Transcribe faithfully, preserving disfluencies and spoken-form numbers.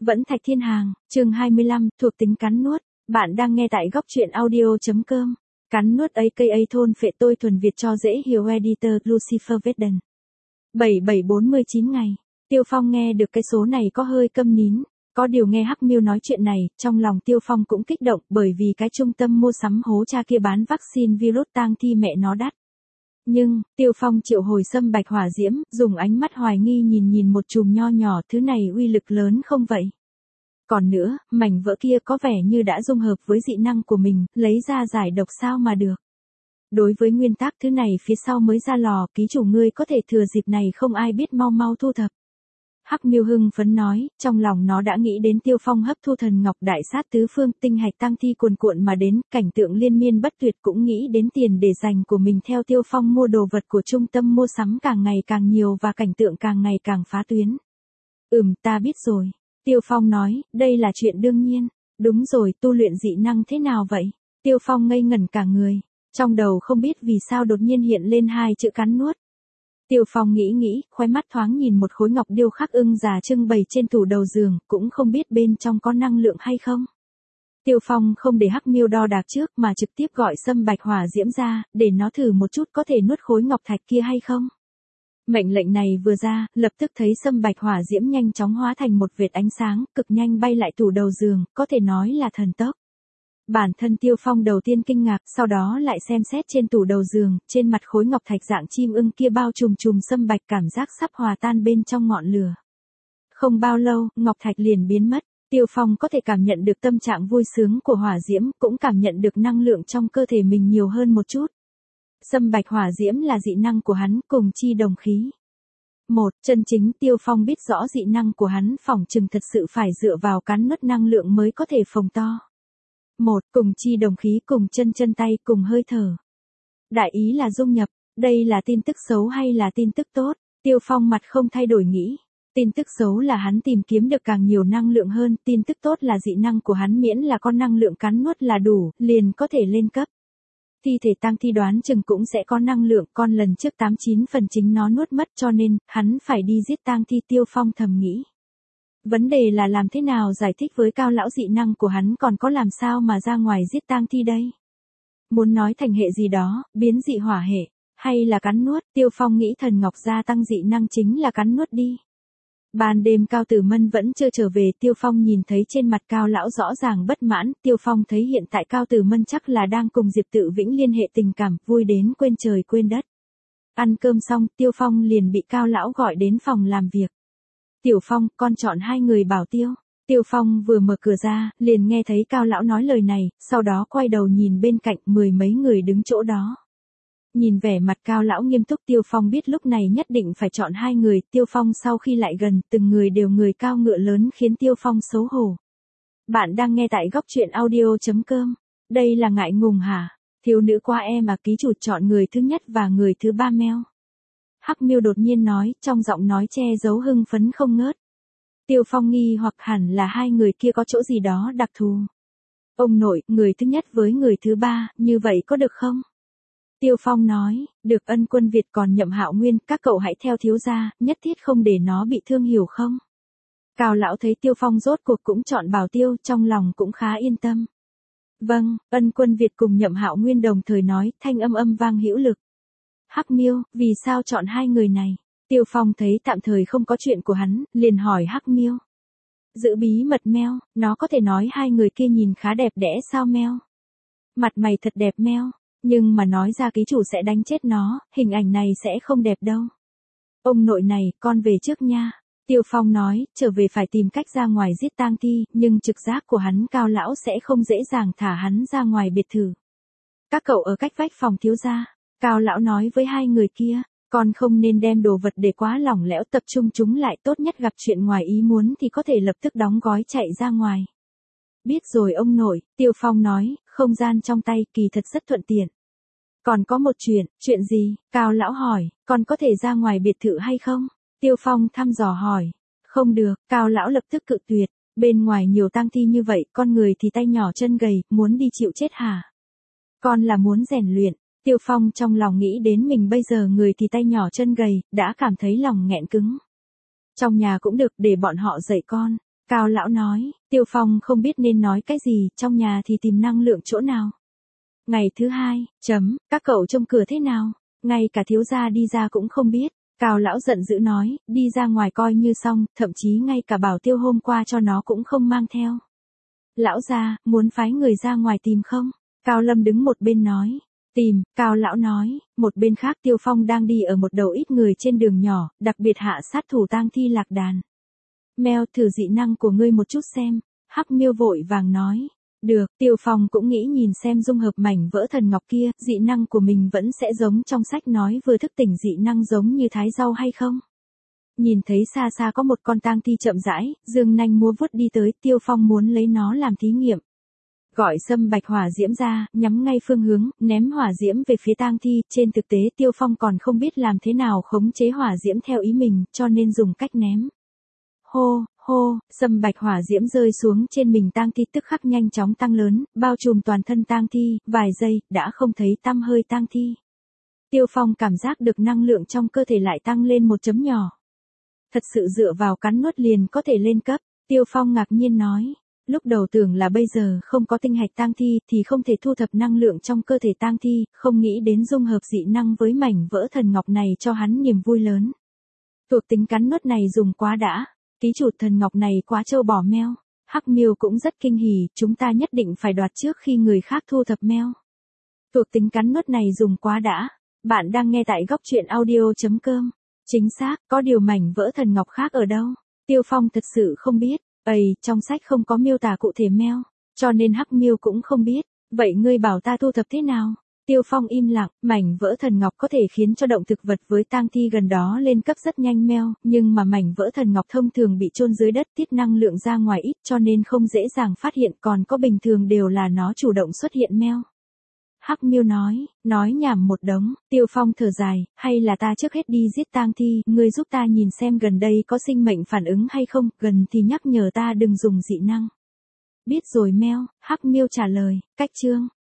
Vẫn Thạch Thiên Hàng, chương hai mươi lăm, thuộc tính cắn nuốt. Bạn đang nghe tại góc truyện audio.com. Cắn nuốt aka thôn phệ tôi thuần Việt cho dễ hiểu editor Lucifer Veden. bảy bảy bốn mươi chín ngày. Tiêu Phong nghe được cái số này có hơi câm nín. Có điều nghe Hắc Miêu nói chuyện này, trong lòng Tiêu Phong cũng kích động bởi vì cái trung tâm mua sắm hố cha kia bán vaccine virus tang thi mẹ nó đắt. Nhưng, Tiêu Phong triệu hồi sâm bạch hỏa diễm, dùng ánh mắt hoài nghi nhìn nhìn một chùm nho nhỏ, thứ này uy lực lớn không vậy? Còn nữa, mảnh vỡ kia có vẻ như đã dung hợp với dị năng của mình, lấy ra giải độc sao mà được. Đối với nguyên tắc thứ này phía sau mới ra lò, ký chủ ngươi có thể thừa dịp này không ai biết mau mau thu thập. Hắc Miêu hưng phấn nói, trong lòng nó đã nghĩ đến Tiêu Phong hấp thu thần ngọc đại sát tứ phương, tinh hạch tăng thi cuồn cuộn mà đến, cảnh tượng liên miên bất tuyệt, cũng nghĩ đến tiền để dành của mình theo Tiêu Phong mua đồ vật của trung tâm mua sắm càng ngày càng nhiều và cảnh tượng càng ngày càng phá tuyến. Ừm, ta biết rồi. Tiêu Phong nói, đây là chuyện đương nhiên. Đúng rồi, tu luyện dị năng thế nào vậy? Tiêu Phong ngây ngẩn cả người, trong đầu không biết vì sao đột nhiên hiện lên hai chữ cắn nuốt. Tiêu Phong nghĩ nghĩ, khóe mắt thoáng nhìn một khối ngọc điêu khắc ưng già trưng bày trên tủ đầu giường, cũng không biết bên trong có năng lượng hay không. Tiêu Phong không để Hắc Miêu đo đạc trước mà trực tiếp gọi sâm bạch hỏa diễm ra, để nó thử một chút có thể nuốt khối ngọc thạch kia hay không. Mệnh lệnh này vừa ra, lập tức thấy sâm bạch hỏa diễm nhanh chóng hóa thành một vệt ánh sáng, cực nhanh bay lại tủ đầu giường, có thể nói là thần tốc. Bản thân Tiêu Phong đầu tiên kinh ngạc, sau đó lại xem xét trên tủ đầu giường, trên mặt khối ngọc thạch dạng chim ưng kia bao trùm trùm sâm bạch, cảm giác sắp hòa tan bên trong ngọn lửa. Không bao lâu, ngọc thạch liền biến mất. Tiêu Phong có thể cảm nhận được tâm trạng vui sướng của hỏa diễm, cũng cảm nhận được năng lượng trong cơ thể mình nhiều hơn một chút. Sâm bạch hỏa diễm là dị năng của hắn, cùng chi đồng khí. Một, chân chính Tiêu Phong biết rõ dị năng của hắn phỏng chừng thật sự phải dựa vào cắn nuốt năng lượng mới có thể phồng to. Một, cùng chi đồng khí, cùng chân chân tay, cùng hơi thở. Đại ý là dung nhập, đây là tin tức xấu hay là tin tức tốt? Tiêu Phong mặt không thay đổi nghĩ. Tin tức xấu là hắn tìm kiếm được càng nhiều năng lượng hơn, tin tức tốt là dị năng của hắn miễn là con năng lượng cắn nuốt là đủ, liền có thể lên cấp. Thi thể tang thi đoán chừng cũng sẽ có năng lượng, con lần trước tám chín phần chính nó nuốt mất, cho nên, hắn phải đi giết tang thi. Tiêu Phong thầm nghĩ. Vấn đề là làm thế nào giải thích với cao lão dị năng của hắn, còn có làm sao mà ra ngoài giết tang thi đây? Muốn nói thành hệ gì đó, biến dị hỏa hệ, hay là cắn nuốt? Tiêu Phong nghĩ thần ngọc gia tăng dị năng chính là cắn nuốt đi. Ban đêm Cao Tử Mân vẫn chưa trở về, Tiêu Phong nhìn thấy trên mặt Cao lão rõ ràng bất mãn, Tiêu Phong thấy hiện tại Cao Tử Mân chắc là đang cùng Diệp Tự Vĩnh liên hệ tình cảm, vui đến quên trời quên đất. Ăn cơm xong, Tiêu Phong liền bị Cao lão gọi đến phòng làm việc. Tiểu Phong, con chọn hai người bảo tiêu. Tiêu Phong vừa mở cửa ra, liền nghe thấy Cao lão nói lời này, sau đó quay đầu nhìn bên cạnh, mười mấy người đứng chỗ đó. Nhìn vẻ mặt Cao lão nghiêm túc, Tiêu Phong biết lúc này nhất định phải chọn hai người. Tiêu Phong sau khi lại gần, từng người đều người cao ngựa lớn khiến Tiêu Phong xấu hổ. Bạn đang nghe tại góc truyện audio.com. Đây là ngại ngùng hả? Thiếu nữ qua em à, ký chủ chọn người thứ nhất và người thứ ba meo. Hắc Miêu đột nhiên nói, trong giọng nói che giấu hưng phấn không ngớt. Tiêu Phong nghi hoặc hẳn là hai người kia có chỗ gì đó đặc thù. Ông nội, người thứ nhất với người thứ ba, như vậy có được không? Tiêu Phong nói, được. Ân Quân Việt còn Nhậm Hạo Nguyên, các cậu hãy theo thiếu gia, nhất thiết không để nó bị thương, hiểu không? Cao lão thấy Tiêu Phong rốt cuộc cũng chọn bảo tiêu, trong lòng cũng khá yên tâm. Vâng. Ân Quân Việt cùng Nhậm Hạo Nguyên đồng thời nói, thanh âm âm vang hữu lực. Hắc Miêu, vì sao chọn hai người này? Tiêu Phong thấy tạm thời không có chuyện của hắn, liền hỏi Hắc Miêu. Giữ bí mật meo, nó có thể nói hai người kia nhìn khá đẹp đẽ sao meo? Mặt mày thật đẹp meo, nhưng mà nói ra ký chủ sẽ đánh chết nó, hình ảnh này sẽ không đẹp đâu. Ông nội này, con về trước nha. Tiêu Phong nói, trở về phải tìm cách ra ngoài giết tang thi, nhưng trực giác của hắn Cao lão sẽ không dễ dàng thả hắn ra ngoài biệt thự. Các cậu ở cách vách phòng thiếu gia. Cao lão nói với hai người kia, con không nên đem đồ vật để quá lỏng lẻo, tập trung chúng lại, tốt nhất gặp chuyện ngoài ý muốn thì có thể lập tức đóng gói chạy ra ngoài. Biết rồi ông nội, Tiêu Phong nói, không gian trong tay kỳ thật rất thuận tiện. Còn có một chuyện, chuyện gì? Cao lão hỏi, con có thể ra ngoài biệt thự hay không? Tiêu Phong thăm dò hỏi, không được. Cao lão lập tức cự tuyệt, bên ngoài nhiều tang thi như vậy, con người thì tay nhỏ chân gầy, muốn đi chịu chết hả? Con là muốn rèn luyện. Tiêu Phong trong lòng nghĩ đến mình bây giờ người thì tay nhỏ chân gầy, đã cảm thấy lòng nghẹn cứng. Trong nhà cũng được, để bọn họ dạy con. Cao lão nói, Tiêu Phong không biết nên nói cái gì, trong nhà thì tìm năng lượng chỗ nào. Ngày thứ hai, chấm, các cậu trông cửa thế nào? Ngay cả thiếu gia đi ra cũng không biết. Cao lão giận dữ nói, đi ra ngoài coi như xong, thậm chí ngay cả bảo tiêu hôm qua cho nó cũng không mang theo. Lão gia, muốn phái người ra ngoài tìm không? Cao Lâm đứng một bên nói. Tìm, Cao lão nói, một bên khác Tiêu Phong đang đi ở một đầu ít người trên đường nhỏ, đặc biệt hạ sát thủ tang thi lạc đàn. Mèo, thử dị năng của ngươi một chút xem. Hắc Miêu vội vàng nói. Được, Tiêu Phong cũng nghĩ nhìn xem dung hợp mảnh vỡ thần ngọc kia, dị năng của mình vẫn sẽ giống trong sách nói vừa thức tỉnh dị năng giống như thái rau hay không. Nhìn thấy xa xa có một con tang thi chậm rãi, dương nanh múa vuốt đi tới, Tiêu Phong muốn lấy nó làm thí nghiệm. Gọi sâm bạch hỏa diễm ra, nhắm ngay phương hướng, ném hỏa diễm về phía tang thi, trên thực tế Tiêu Phong còn không biết làm thế nào khống chế hỏa diễm theo ý mình, cho nên dùng cách ném. Hô, hô, sâm bạch hỏa diễm rơi xuống trên mình tang thi tức khắc nhanh chóng tăng lớn, bao trùm toàn thân tang thi, vài giây, đã không thấy tăm hơi tang thi. Tiêu Phong cảm giác được năng lượng trong cơ thể lại tăng lên một chấm nhỏ. Thật sự dựa vào cắn nuốt liền có thể lên cấp, Tiêu Phong ngạc nhiên nói. Lúc đầu tưởng là bây giờ không có tinh hạch tang thi thì không thể thu thập năng lượng trong cơ thể tang thi, không nghĩ đến dung hợp dị năng với mảnh vỡ thần ngọc này cho hắn niềm vui lớn. Thuộc tính cắn nuốt này dùng quá đã. Ký chủ thần ngọc này quá trâu bỏ meo. Hắc Miêu cũng rất kinh hỉ, chúng ta nhất định phải đoạt trước khi người khác thu thập meo. Thuộc tính cắn nuốt này dùng quá đã. Bạn đang nghe tại góc truyện audio chấm com. Chính xác, có điều mảnh vỡ thần ngọc khác ở đâu? Tiêu Phong thật sự không biết. Ây, trong sách không có miêu tả cụ thể meo, cho nên Hắc Miêu cũng không biết. Vậy ngươi bảo ta thu thập thế nào? Tiêu Phong im lặng, mảnh vỡ thần ngọc có thể khiến cho động thực vật với tang thi gần đó lên cấp rất nhanh meo, nhưng mà mảnh vỡ thần ngọc thông thường bị chôn dưới đất tiết năng lượng ra ngoài ít cho nên không dễ dàng phát hiện, còn có bình thường đều là nó chủ động xuất hiện meo. Hắc Miêu nói, nói nhảm một đống, Tiêu Phong thở dài, hay là ta trước hết đi giết tang thi, ngươi giúp ta nhìn xem gần đây có sinh mệnh phản ứng hay không, gần thì nhắc nhở ta đừng dùng dị năng. Biết rồi meo, Hắc Miêu trả lời, cách chương.